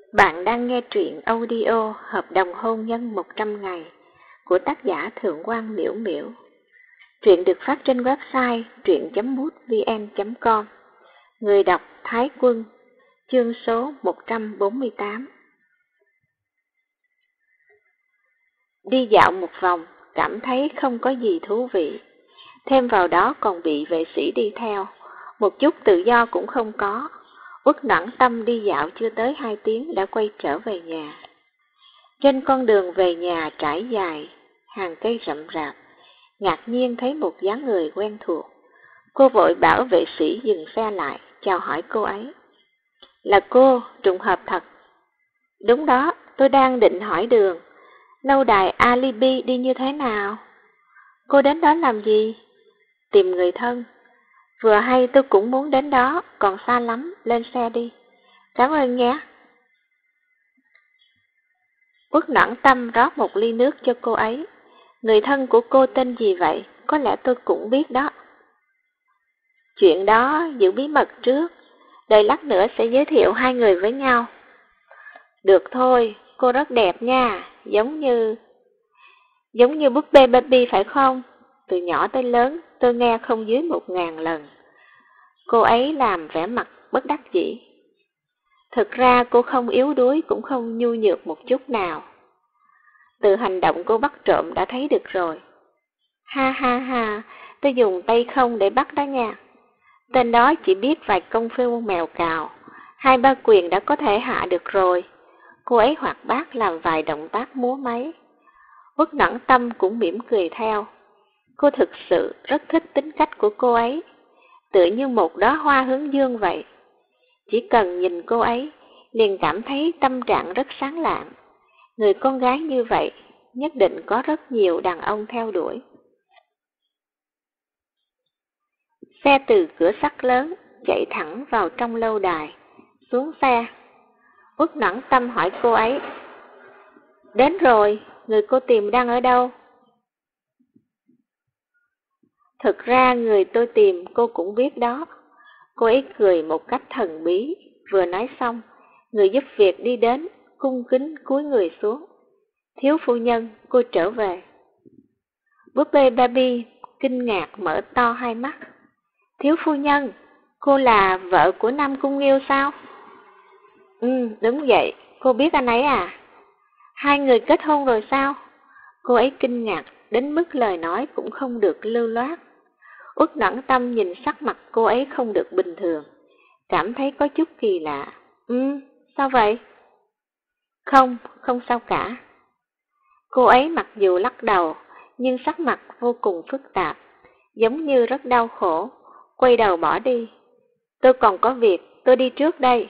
Bạn đang nghe truyện audio Hợp đồng hôn nhân 100 ngày của tác giả Thượng quan Miễu Miễu. Truyện được phát trên website truyện.mútvn.com. Người đọc Thái Quân. Chương số 148. Đi dạo một vòng, cảm thấy không có gì thú vị. Thêm vào đó còn bị vệ sĩ đi theo, một chút tự do cũng không có. Uất Noãn Tâm đi dạo chưa tới 2 tiếng đã quay trở về nhà. Trên con đường về nhà trải dài, hàng cây rậm rạp, ngạc nhiên thấy một dáng người quen thuộc. Cô vội bảo vệ sĩ dừng xe lại, chào hỏi cô ấy. Là cô, trùng hợp thật. Đúng đó, tôi đang định hỏi đường. Lâu đài Alibi đi như thế nào? Cô đến đó làm gì? Tìm người thân. Vừa hay tôi cũng muốn đến đó, còn xa lắm, lên xe đi. Cảm ơn nhé. Uất Noãn Tâm rót một ly nước cho cô ấy. Người thân của cô tên gì vậy? Có lẽ tôi cũng biết đó. Chuyện đó giữ bí mật trước, đợi lát nữa sẽ giới thiệu hai người với nhau. Được thôi, cô rất đẹp nha, giống như búp bê Barbie phải không? Từ nhỏ tới lớn, tôi nghe không dưới 1000 lần. Cô ấy làm vẻ mặt bất đắc dĩ. Thực ra cô không yếu đuối cũng không nhu nhược một chút nào. Từ hành động cô bắt trộm đã thấy được rồi. Ha ha ha, tôi dùng tay không để bắt đó nha. Tên đó chỉ biết vài công phu mèo cào, 2-3 quyền đã có thể hạ được rồi. Cô ấy hoạt bát làm vài động tác múa máy. Uất Noãn Tâm cũng mỉm cười theo. Cô thực sự rất thích tính cách của cô ấy, tựa như một đóa hoa hướng dương vậy. Chỉ cần nhìn cô ấy, liền cảm thấy tâm trạng rất sáng lạng. Người con gái như vậy, nhất định có rất nhiều đàn ông theo đuổi. Xe từ cửa sắt lớn chạy thẳng vào trong lâu đài. Xuống xe, Uất Noãn Tâm hỏi cô ấy. Đến rồi, người cô tìm đang ở đâu? Thực ra người tôi tìm cô cũng biết đó. Cô ấy cười một cách thần bí, vừa nói xong, người giúp việc đi đến, cung kính cúi người xuống. Thiếu phu nhân, cô trở về. Búp bê Barbie kinh ngạc mở to hai mắt. Thiếu phu nhân, cô là vợ của Nam Cung Nghiêu sao? Đúng vậy, cô biết anh ấy à? Hai người kết hôn rồi sao? Cô ấy kinh ngạc đến mức lời nói cũng không được lưu loát. Uất Noãn Tâm nhìn sắc mặt cô ấy không được bình thường, cảm thấy có chút kỳ lạ. Sao vậy? Không sao cả. Cô ấy mặc dù lắc đầu, nhưng sắc mặt vô cùng phức tạp, giống như rất đau khổ, quay đầu bỏ đi. Tôi còn có việc, tôi đi trước đây.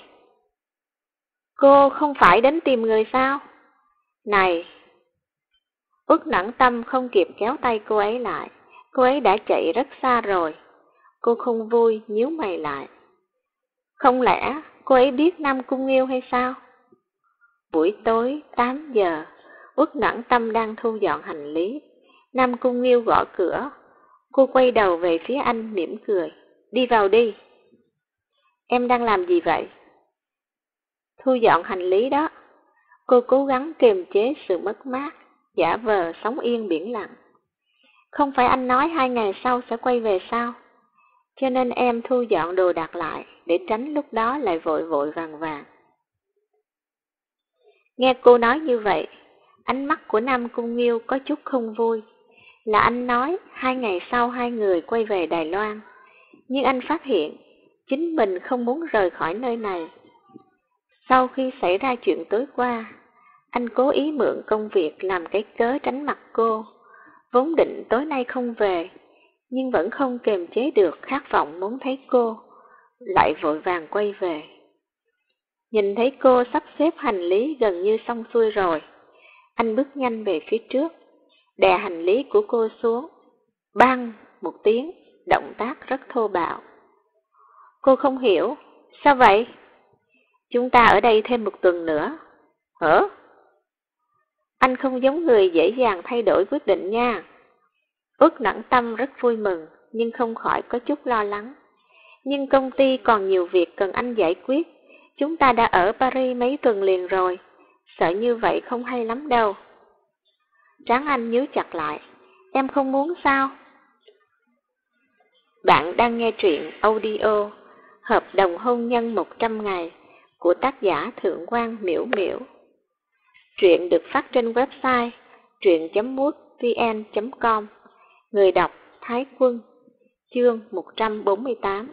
Cô không phải đến tìm người sao? Này! Uất Noãn Tâm không kịp kéo tay cô ấy lại, cô ấy đã chạy rất xa rồi. Cô không vui, nhíu mày lại. Không lẽ cô ấy biết Nam Cung Nghiêu hay sao? Buổi tối 8 giờ, Uất Noãn Tâm đang thu dọn hành lý. Nam Cung Nghiêu gõ cửa. Cô quay đầu về phía anh mỉm cười. Đi vào đi. Em đang làm gì vậy? Thu dọn hành lý đó. Cô cố gắng kiềm chế sự mất mát, giả vờ sống yên biển lặng. Không phải anh nói 2 ngày sau sẽ quay về sao? Cho nên em thu dọn đồ đạc lại, để tránh lúc đó lại vội vội vàng vàng. Nghe cô nói như vậy, ánh mắt của Nam Cung Nghiêu có chút không vui. Là anh nói 2 ngày sau hai người quay về Đài Loan, nhưng anh phát hiện chính mình không muốn rời khỏi nơi này. Sau khi xảy ra chuyện tối qua, anh cố ý mượn công việc làm cái cớ tránh mặt cô. Vốn định tối nay không về, nhưng vẫn không kềm chế được khát vọng muốn thấy cô, lại vội vàng quay về. Nhìn thấy cô sắp xếp hành lý gần như xong xuôi rồi, anh bước nhanh về phía trước, đè hành lý của cô xuống. Bang một tiếng, động tác rất thô bạo. Cô không hiểu, sao vậy? Chúng ta ở đây thêm 1 tuần nữa. Hả? Anh không giống người dễ dàng thay đổi quyết định nha. Uất Noãn Tâm rất vui mừng, nhưng không khỏi có chút lo lắng. Nhưng công ty còn nhiều việc cần anh giải quyết, Chúng ta đã ở Paris mấy tuần liền rồi, sợ như vậy không hay lắm đâu. Trán anh nhíu chặt lại. Em không muốn sao? Bạn đang nghe truyện audio Hợp đồng hôn nhân 100 ngày của tác giả Thượng quan Miễu Miễu. Truyện được phát trên website truyện.mútvn.com. Người đọc Thái Quân. Chương 148.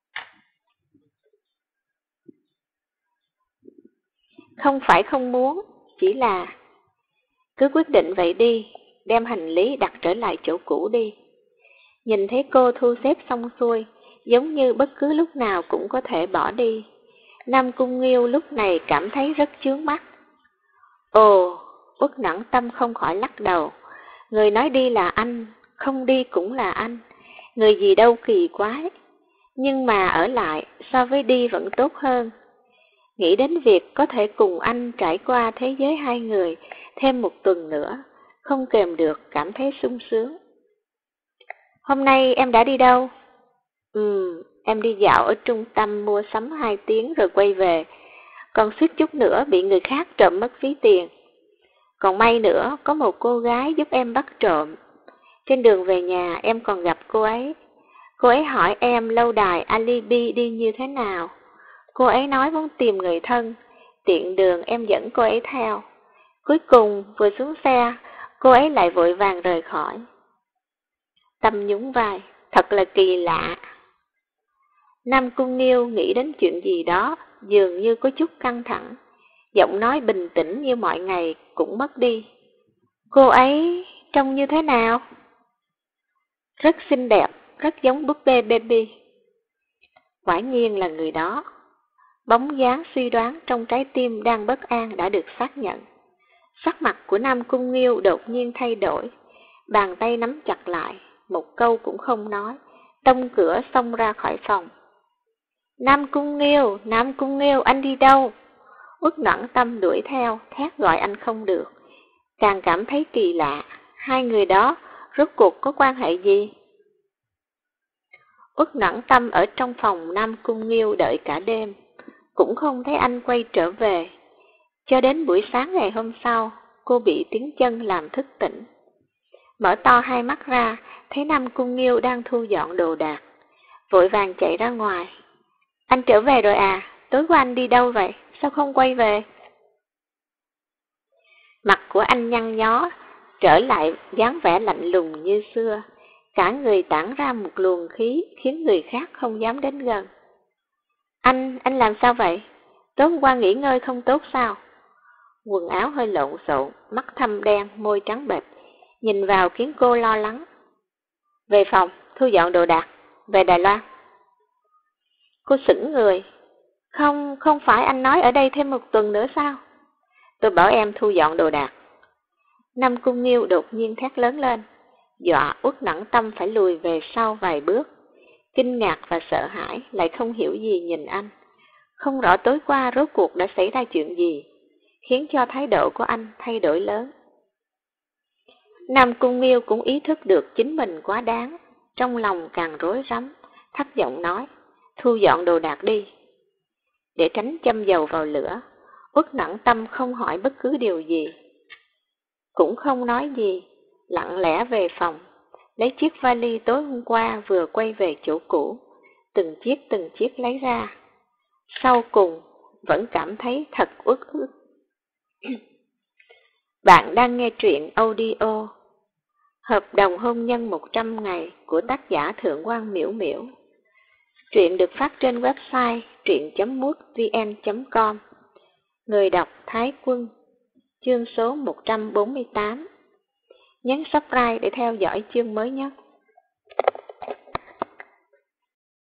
Không phải không muốn, chỉ là cứ quyết định vậy đi, đem hành lý đặt trở lại chỗ cũ đi. Nhìn thấy cô thu xếp xong xuôi, giống như bất cứ lúc nào cũng có thể bỏ đi. Nam Cung Nghiêu lúc này cảm thấy rất chướng mắt. Ồ, Uất Nẫn Tâm không khỏi lắc đầu. Người nói đi là anh, không đi cũng là anh. Người gì đâu kỳ quái. Nhưng mà ở lại so với đi vẫn tốt hơn. Nghĩ đến việc có thể cùng anh trải qua thế giới hai người thêm một tuần nữa, không kềm được cảm thấy sung sướng. Hôm nay em đã đi đâu? Em đi dạo ở trung tâm mua sắm 2 tiếng rồi quay về. Còn suýt chút nữa bị người khác trộm mất ví tiền. Còn may nữa, có một cô gái giúp em bắt trộm. Trên đường về nhà em còn gặp cô ấy. Cô ấy hỏi em lâu đài alibi đi như thế nào. Cô ấy nói muốn tìm người thân. Tiện đường em dẫn cô ấy theo. Cuối cùng vừa xuống xe, cô ấy lại vội vàng rời khỏi. Tâm nhún vai, thật là kỳ lạ. Nam Cung Nghiêu nghĩ đến chuyện gì đó, dường như có chút căng thẳng. Giọng nói bình tĩnh như mọi ngày cũng mất đi. Cô ấy trông như thế nào? Rất xinh đẹp, rất giống búp bê baby. Quả nhiên là người đó. Bóng dáng suy đoán trong trái tim đang bất an đã được xác nhận. Sắc mặt của Nam Cung Nghiêu đột nhiên thay đổi. Bàn tay nắm chặt lại, một câu cũng không nói, tông cửa xông ra khỏi phòng. Nam Cung Nghiêu, anh đi đâu? Uất Nẫn Tâm đuổi theo, thét gọi anh không được. Càng cảm thấy kỳ lạ, hai người đó rốt cuộc có quan hệ gì? Uất Nẫn Tâm ở trong phòng Nam Cung Nghiêu đợi cả đêm, cũng không thấy anh quay trở về. Cho đến buổi sáng ngày hôm sau, cô bị tiếng chân làm thức tỉnh. Mở to hai mắt ra, thấy Nam Cung Nghiêu đang thu dọn đồ đạc. Vội vàng chạy ra ngoài. Anh trở về rồi à? Tối qua anh đi đâu vậy? Sao không quay về? Mặt của anh nhăn nhó, trở lại dáng vẻ lạnh lùng như xưa. Cả người tản ra một luồng khí khiến người khác không dám đến gần. Anh làm sao vậy? Tối hôm qua nghỉ ngơi không tốt sao? Quần áo hơi lộn xộn, mắt thâm đen, môi trắng bệch, nhìn vào khiến cô lo lắng. Về phòng, thu dọn đồ đạc, về Đài Loan. Cô sững người. Không phải anh nói ở đây thêm một tuần nữa sao? Tôi bảo em thu dọn đồ đạc. Nam Cung Nghiêu đột nhiên thét lớn lên, dọa Uất Nẫn Tâm phải lùi về sau vài bước. Kinh ngạc và sợ hãi, lại không hiểu gì nhìn anh. Không rõ tối qua rốt cuộc đã xảy ra chuyện gì, khiến cho thái độ của anh thay đổi lớn. Nam Cung Nghiêu cũng ý thức được chính mình quá đáng, trong lòng càng rối rắm, thấp giọng nói, thu dọn đồ đạc đi. Để tránh châm dầu vào lửa, Uất Nẫn Tâm không hỏi bất cứ điều gì, cũng không nói gì, lặng lẽ về phòng, lấy chiếc vali tối hôm qua vừa quay về chỗ cũ, từng chiếc lấy ra. Sau cùng, vẫn cảm thấy thật uất ức. Bạn đang nghe truyện audio Hợp đồng hôn nhân 100 ngày của tác giả Thượng quan Miễu Miễu. Truyện được phát trên website truyện.mútvn.com. Người đọc Thái Quân. Chương số 148. Nhấn subscribe để theo dõi chương mới nhất.